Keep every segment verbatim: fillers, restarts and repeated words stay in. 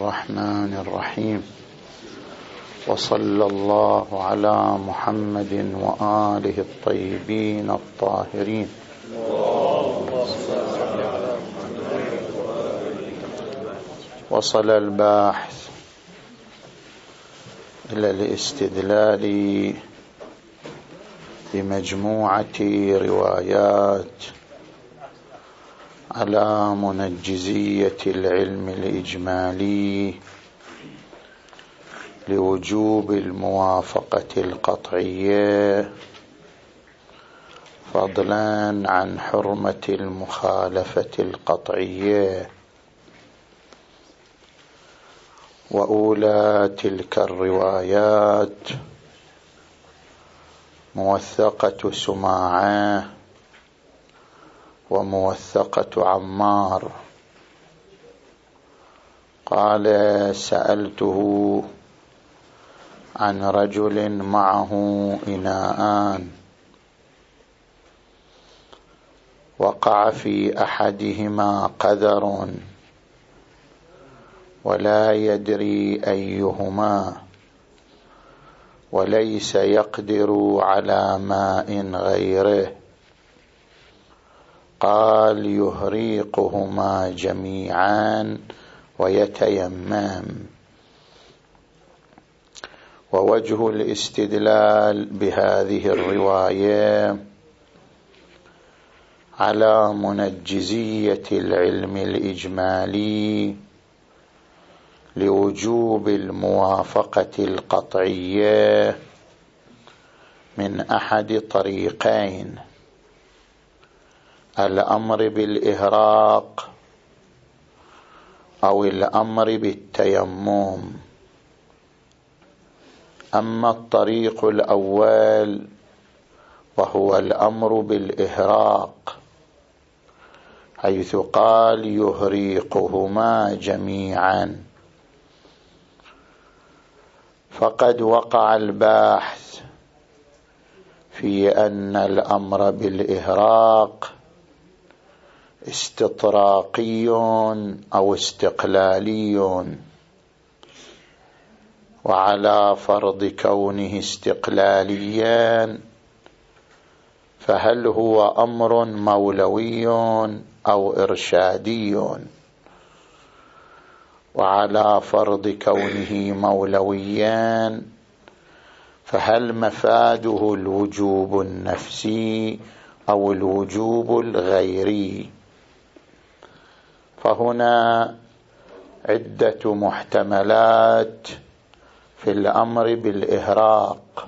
الرحمن الرحيم. وصلى الله على محمد وآله الطيبين الطاهرين. وصل الباحث إلى الاستدلال بمجموعة روايات على منجزية العلم الإجمالي لوجوب الموافقة القطعية، فضلا عن حرمة المخالفة القطعية. وأولى تلك الروايات موثقة سماعة وموثقة عمار. قال: سألته عن رجل معه إناءان، وقع في أحدهما قذر ولا يدري أيهما، وليس يقدر على ماء غيره. قال: يهريقهما جميعا ويتيمم. ووجه الاستدلال بهذه الرواية على منجزية العلم الإجمالي لوجوب الموافقة القطعية من أحد طريقين: الأمر بالإهراق أو الأمر بالتيمم. أما الطريق الأول وهو الأمر بالإهراق، حيث قال: يهريقهما جميعا، فقد وقع الباحث في أن الأمر بالإهراق استطراقي أو استقلالي، وعلى فرض كونه استقلاليا فهل هو أمر مولوي أو إرشادي؟ وعلى فرض كونه مولويا فهل مفاده الوجوب النفسي أو الوجوب الغيري؟ فهنا عدة محتملات في الأمر بالإهراق.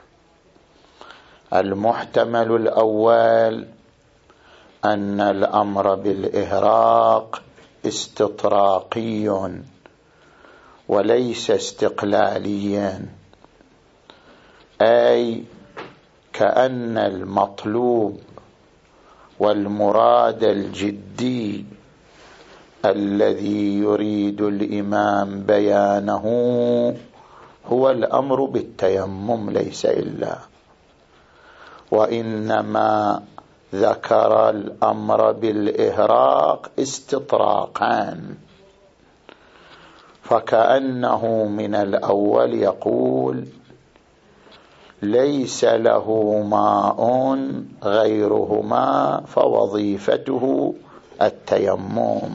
المحتمل الأول أن الأمر بالإهراق استطراقي وليس استقلاليا، أي كأن المطلوب والمراد الجدي الذي يريد الإمام بيانه هو الأمر بالتيمم ليس إلا، وإنما ذكر الأمر بالإهراق استطراقا، فكأنه من الأول يقول: ليس له ماء غيرهما فوظيفته التيمم.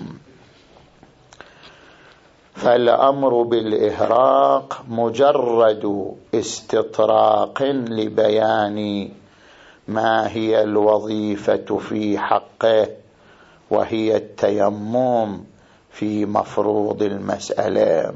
فالأمر بالإهراق مجرد استطراق لبيان ما هي الوظيفة في حقه، وهي التيمم في مفروض المسألة.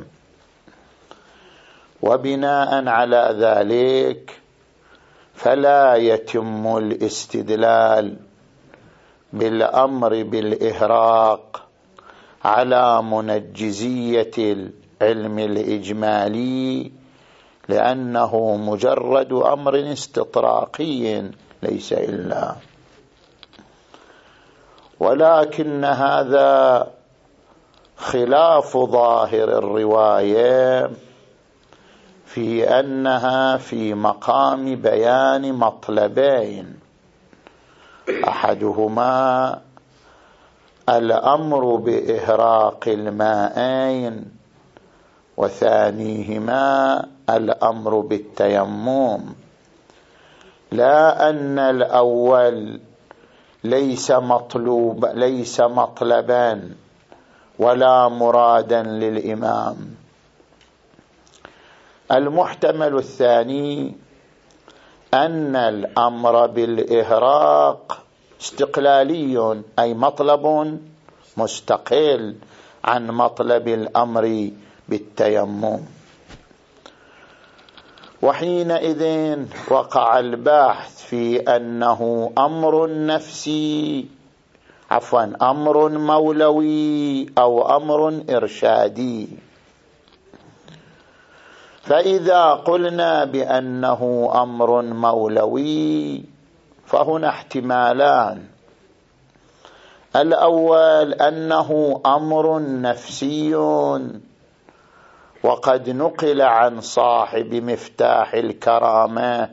وبناء على ذلك فلا يتم الاستدلال بالأمر بالإهراق على منجزية العلم الإجمالي، لأنه مجرد أمر استطراقي ليس إلا. ولكن هذا خلاف ظاهر الرواية في أنها في مقام بيان مطلبين: أحدهما الأمر بإهراق المائين وثانيهما الأمر بالتيمم، لا أن الأول ليس مطلوب ليس مطلبا ولا مرادا للإمام. المحتمل الثاني أن الأمر بالإهراق استقلالي، أي مطلب مستقل عن مطلب الأمر بالتيمم، وحينئذ وقع البحث في أنه أمر نفسي عفوا أمر مولوي أو أمر إرشادي. فإذا قلنا بأنه أمر مولوي فهنا احتمالان: الأول أنه أمر نفسي، وقد نقل عن صاحب مفتاح الكرامة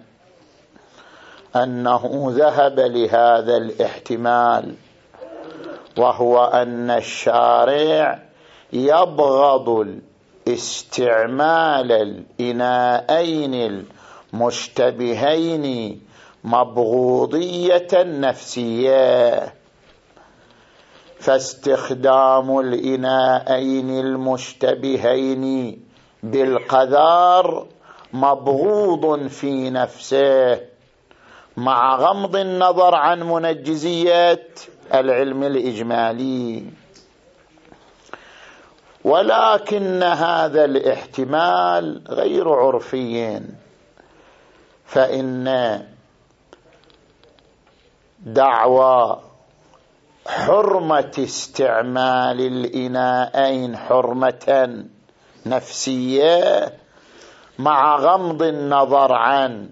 أنه ذهب لهذا الاحتمال، وهو أن الشارع يبغض استعمال الإناءين المشتبهين مبغوضية نفسية، فاستخدام الإناءين المشتبهين بالقذار مبغوض في نفسه، مع غمض النظر عن منجزية العلم الإجمالي. ولكن هذا الاحتمال غير عرفي، فإن دعوى حرمة استعمال الإناءين حرمة نفسية مع غمض النظر عن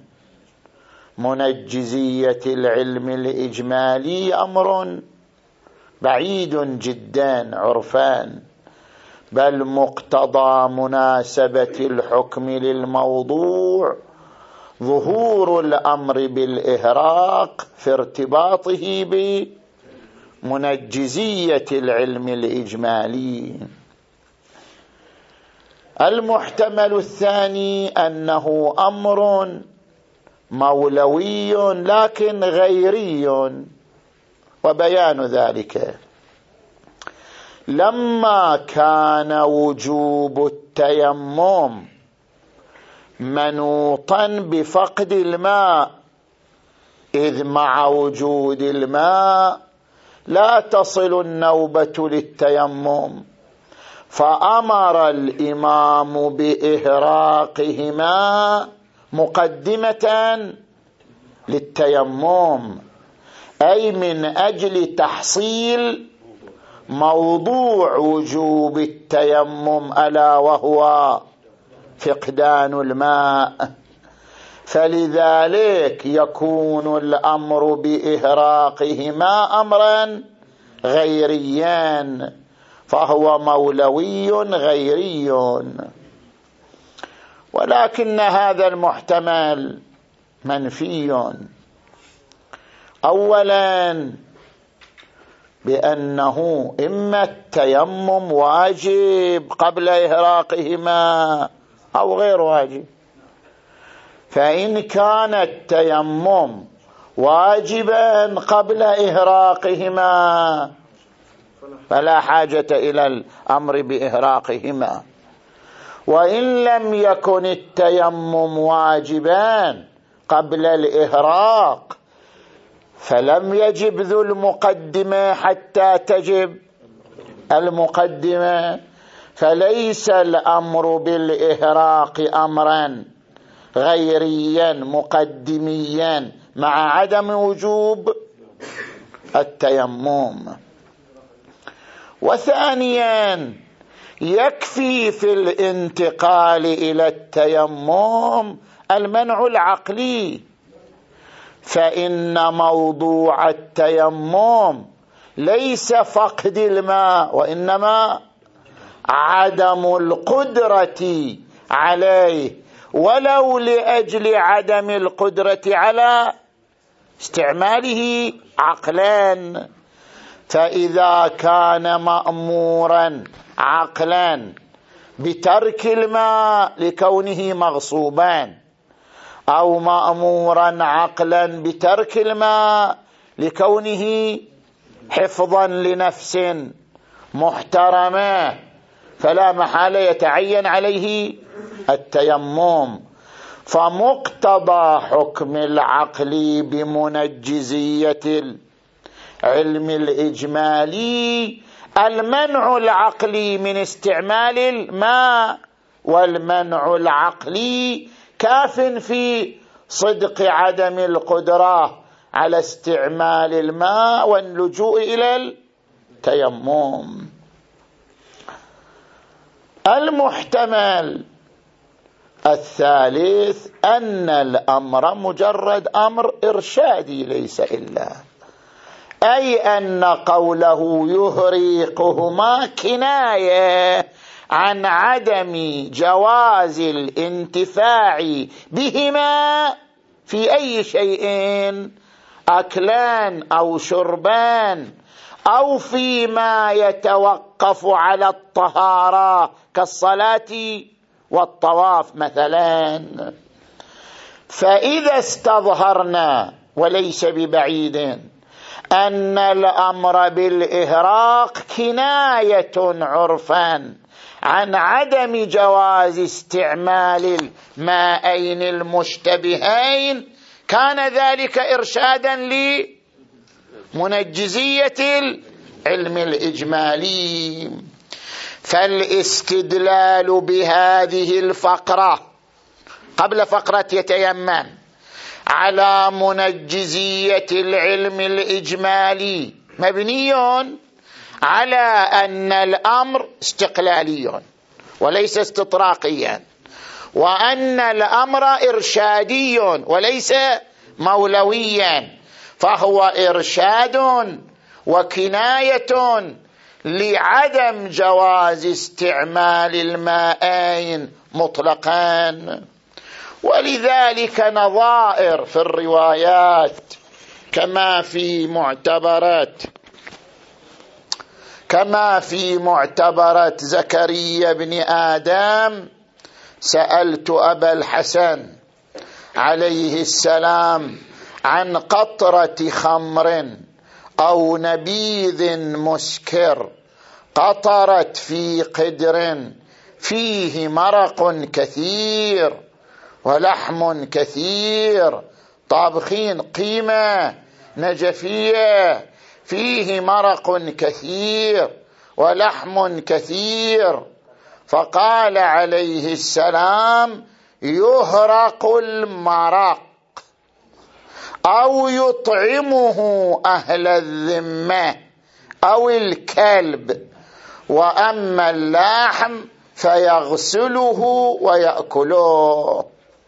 منجزية العلم الإجمالي أمر بعيد جدا عرفان، بل مقتضى مناسبة الحكم للموضوع ظهور الأمر بالإهراق في ارتباطه بمنجزية العلم الإجمالي. المحتمل الثاني أنه أمر مولوي لكن غيري، وبيان ذلك: لما كان وجوب التيمم منوطا بفقد الماء، إذ مع وجود الماء لا تصل النوبة للتيمم، فأمر الإمام بإهراقهما مقدمة للتيمم، أي من أجل تحصيل موضوع وجوب التيمم، ألا وهو فقدان الماء. فلذلك يكون الأمر بإهراقهما أمرا غيريا، فهو مولوي غيري. ولكن هذا المحتمل منفي، أولا بأنه إما التيمم واجب قبل إهراقهما أو غير واجب، فإن كان التيمم واجبا قبل إهراقهما فلا حاجة إلى الأمر بإهراقهما، وإن لم يكن التيمم واجبا قبل الإهراق فلم يجب ذو المقدمة حتى تجب المقدمة، فليس الأمر بالإهراق أمرا غيريا مقدميا مع عدم وجوب التيمم. وثانيا يكفي في الانتقال إلى التيمم المنع العقلي، فإن موضوع التيمم ليس فقد الماء، وإنما عدم القدرة عليه، ولو لأجل عدم القدرة على استعماله عقلا. فإذا كان مأمورا عقلا بترك الماء لكونه مغصوبا، أو مأمورا عقلا بترك الماء لكونه حفظا لنفس محترمة، فلا محالة يتعين عليه التيمم. فمقتضى حكم العقل بمنجزية العلم الإجمالي المنع العقلي من استعمال الماء، والمنع العقلي كاف في صدق عدم القدرة على استعمال الماء واللجوء إلى التيمم. المحتمل الثالث أن الأمر مجرد أمر إرشادي ليس إلا، أي أن قوله يهريقهما كناية عن عدم جواز الانتفاع بهما في أي شيء، أكلان أو شربان أو فيما يتوقف على الطهارة كالصلاة والطواف مثلا. فإذا استظهرنا وليس ببعيد أن الأمر بالإهراق كناية عرفا عن عدم جواز استعمال الماءين المشتبهين، كان ذلك إرشادا لمنجزية العلم الإجمالي. فالاستدلال بهذه الفقرة قبل فقرة يتيمم على منجزية العلم الإجمالي مبني على أن الأمر استقلالي وليس استطراقيا، وأن الأمر إرشادي وليس مولويا، فهو إرشاد وكناية لعدم جواز استعمال الماءين مطلقا. ولذلك نظائر في الروايات كما في معتبرات كما في معتبرة زكريا بن آدم: سألت أبا الحسن عليه السلام عن قطرة خمر أو نبيذ مسكر قطرت في قدر فيه مرق كثير ولحم كثير، طابخين قيمة نجفية فيه مرق كثير ولحم كثير، فقال عليه السلام: يهرق المرق أو يطعمه أهل الذمة أو الكلب، وأما اللحم فيغسله ويأكله.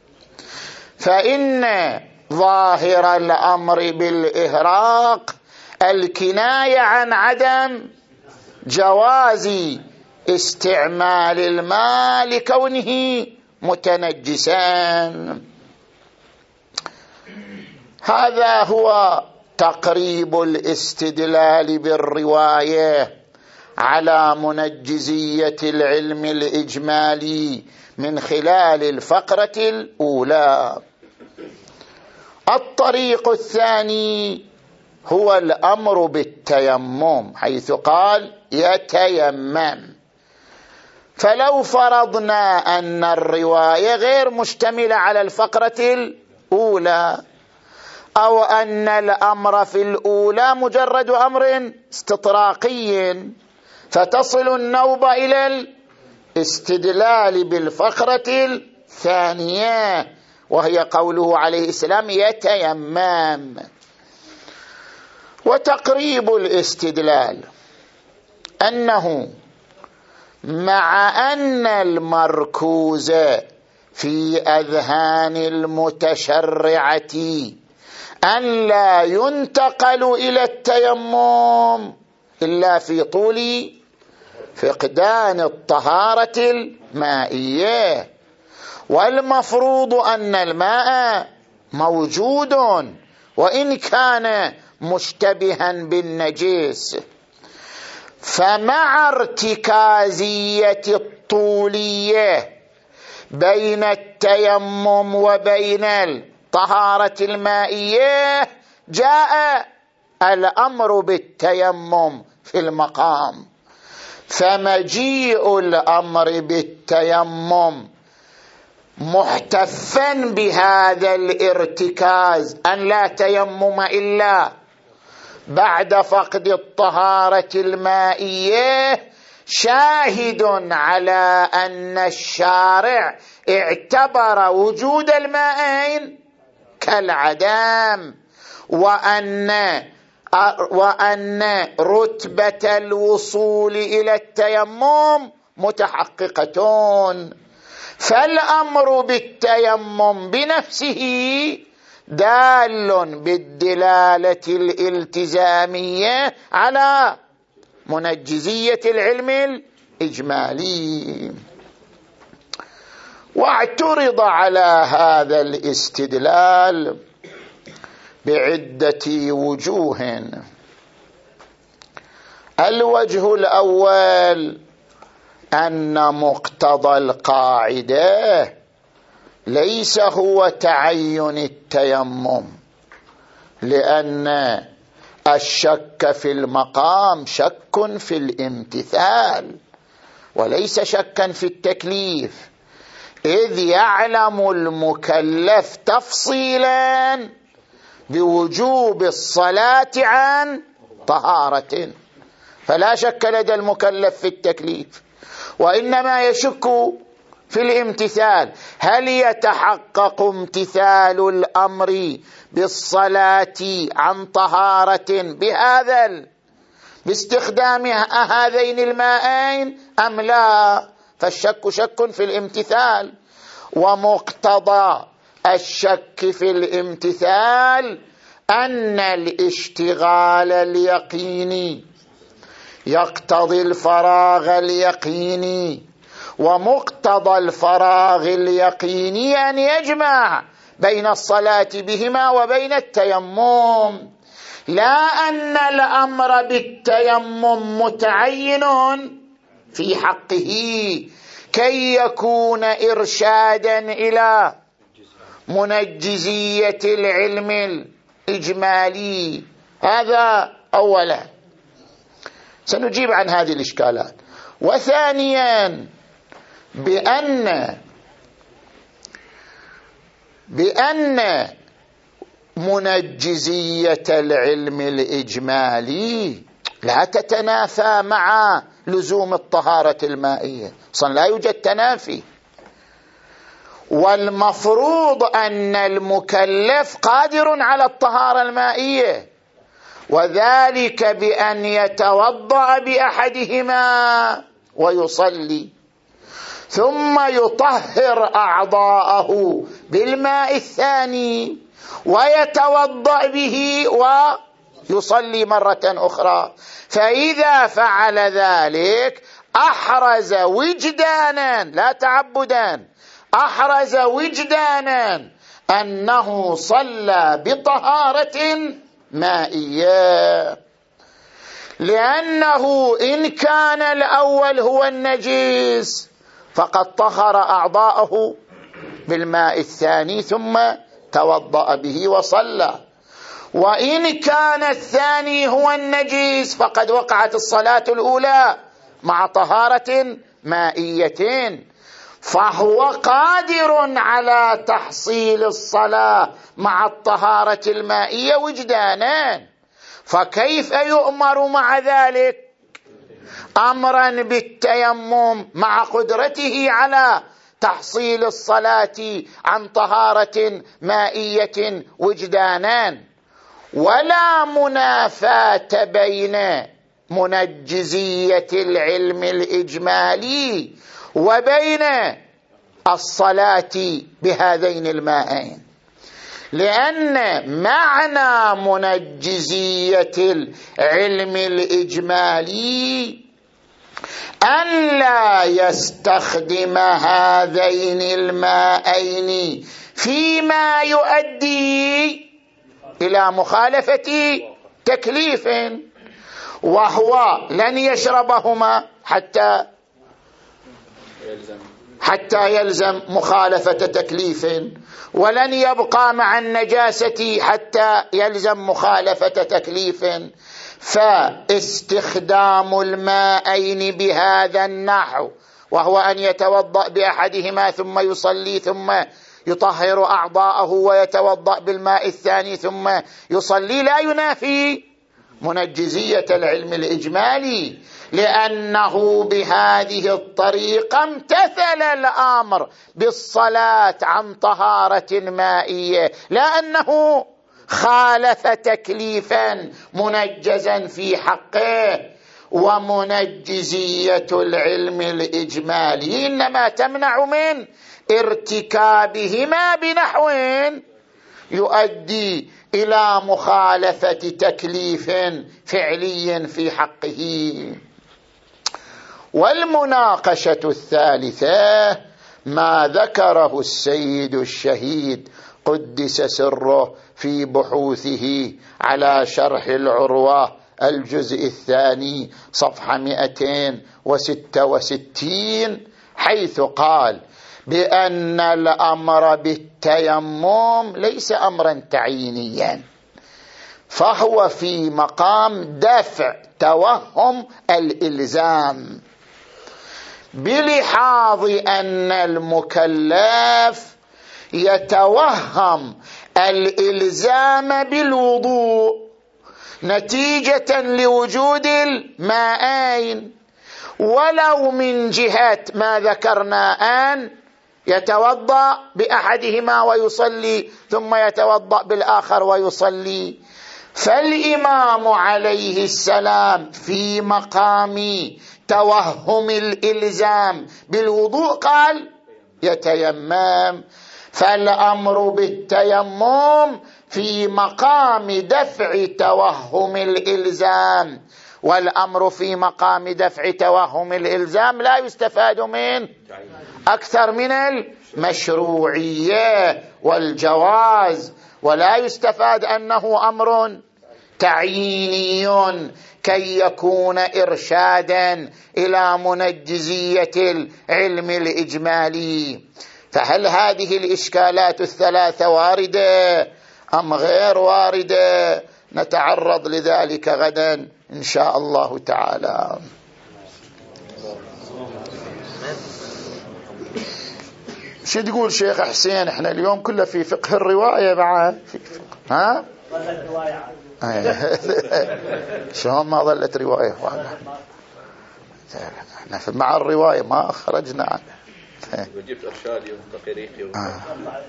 فإن ظاهر الأمر بالإهراق الكناية عن عدم جواز استعمال الماء لكونه متنجسا. هذا هو تقريب الاستدلال بالرواية على منجزية العلم الإجمالي من خلال الفقرة الأولى. الطريق الثاني هو الأمر بالتيمم، حيث قال يتيمم. فلو فرضنا أن الرواية غير مشتملة على الفقرة الأولى، أو أن الأمر في الأولى مجرد أمر استطراقي، فتصل النوبة إلى الاستدلال بالفقرة الثانية، وهي قوله عليه السلام يتيمم. وتقريب الاستدلال أنه مع أن المركوز في أذهان المتشرعة أن لا ينتقل إلى التيمم إلا في طول فقدان الطهارة المائية، والمفروض أن الماء موجود وإن كان مشتبها بالنجس، فمع ارتكازية الطولية بين التيمم وبين الطهارة المائية جاء الأمر بالتيمم في المقام. فمجيء الأمر بالتيمم محتفا بهذا الارتكاز أن لا تيمم إلا بعد فقد الطهارة المائية شاهد على أن الشارع اعتبر وجود المائين كالعدم، وأن وأن رتبة الوصول إلى التيمم متحققة. فالأمر بالتيمم بنفسه دال بالدلالة الالتزامية على منجزية العلم الإجمالي. واعترض على هذا الاستدلال بعدة وجوه. الوجه الأول أن مقتضى القاعدة ليس هو تعين التيمم، لأن الشك في المقام شك في الامتثال وليس شكا في التكليف، إذ يعلم المكلف تفصيلا بوجوب الصلاة عن طهارة، فلا شك لدى المكلف في التكليف، وإنما يشك في الامتثال. هل يتحقق امتثال الأمر بالصلاة عن طهارة بهذا باستخدام هذين المائين أم لا؟ فالشك شك في الامتثال، ومقتضى الشك في الامتثال أن الاشتغال اليقيني يقتضي الفراغ اليقيني، ومقتضى الفراغ اليقيني أن يجمع بين الصلاة بهما وبين التيمم، لا أن الأمر بالتيمم متعين في حقه كي يكون إرشادا إلى منجزية العلم الإجمالي. هذا أولا، سنجيب عن هذه الإشكالات. وثانيا بأن بأن منجزية العلم الإجمالي لا تتنافى مع لزوم الطهارة المائية، أصلا لا يوجد تنافي، والمفروض أن المكلف قادر على الطهارة المائية، وذلك بأن يتوضأ بأحدهما ويصلي ثم يطهر أعضاءه بالماء الثاني ويتوضأ به ويصلي مرة أخرى. فإذا فعل ذلك أحرز وجدانا لا تعبدا، أحرز وجدانا أنه صلى بطهارة مائية، لأنه إن كان الأول هو النجس فقد طهر أعضاءه بالماء الثاني ثم توضأ به وصلى، وإن كان الثاني هو النجس فقد وقعت الصلاة الأولى مع طهارة مائية، فهو قادر على تحصيل الصلاة مع الطهارة المائية وجدانا. فكيف يؤمر مع ذلك أمرا بالتيمم مع قدرته على تحصيل الصلاة عن طهارة مائية وجدانا؟ ولا منافاة بين منجزية العلم الإجمالي وبين الصلاة بهذين المائين، لأن معنى منجزية العلم الإجمالي أن لا يستخدم هذين المائين فيما يؤدي إلى مخالفة تكليف، وهو لن يشربهما حتى حتى يلزم مخالفة تكليف، ولن يبقى مع النجاسة حتى يلزم مخالفة تكليف. فاستخدام الماءين بهذا النحو، وهو أن يتوضأ بأحدهما ثم يصلي ثم يطهر أعضاءه ويتوضأ بالماء الثاني ثم يصلي، لا ينافي منجزية العلم الإجمالي، لأنه بهذه الطريقة امتثل الأمر بالصلاة عن طهارة مائية، لا أنه خالف تكليفا منجزا في حقه. ومنجزية العلم الإجمالي إنما تمنع من ارتكابهما بنحو يؤدي إلى مخالفة تكليف فعلي في حقه. والمناقشة الثالثة ما ذكره السيد الشهيد قدس سره في بحوثه على شرح العروة الجزء الثاني صفحة مئتين وستة وستين، حيث قال بأن الأمر بالتيمم ليس أمرا تعيينيا، فهو في مقام دفع توهم الإلزام، بلحاظ أن المكلف يتوهم الإلزام بالوضوء نتيجة لوجود الماءين، ولو من جهة ما ذكرنا أن يتوضأ بأحدهما ويصلي ثم يتوضأ بالآخر ويصلي. فالإمام عليه السلام في مقام توهم الإلزام بالوضوء قال يتيمم، فالأمر بالتيمم في مقام دفع توهم الإلزام، والأمر في مقام دفع توهم الإلزام لا يستفاد منه أكثر من المشروعية والجواز، ولا يستفاد أنه أمر تعييني كي يكون إرشادا إلى منجزية العلم الإجمالي. فهل هذه الإشكالات الثلاثة واردة أم غير واردة؟ نتعرض لذلك غدا إن شاء الله تعالى. شو تقول شيخ حسين؟ احنا اليوم كله في فقه الرواية بعد، ها؟ شلون ما ظلت رواية؟ احنا مع الرواية ما خرجنا عنها. وجبت أرشادي وتقريقي و... آه.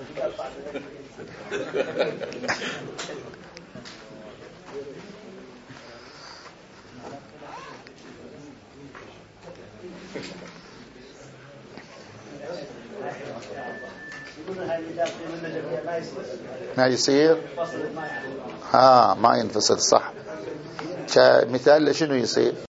ما يصير ها ما ينفصل صح. مثال شنو يصير؟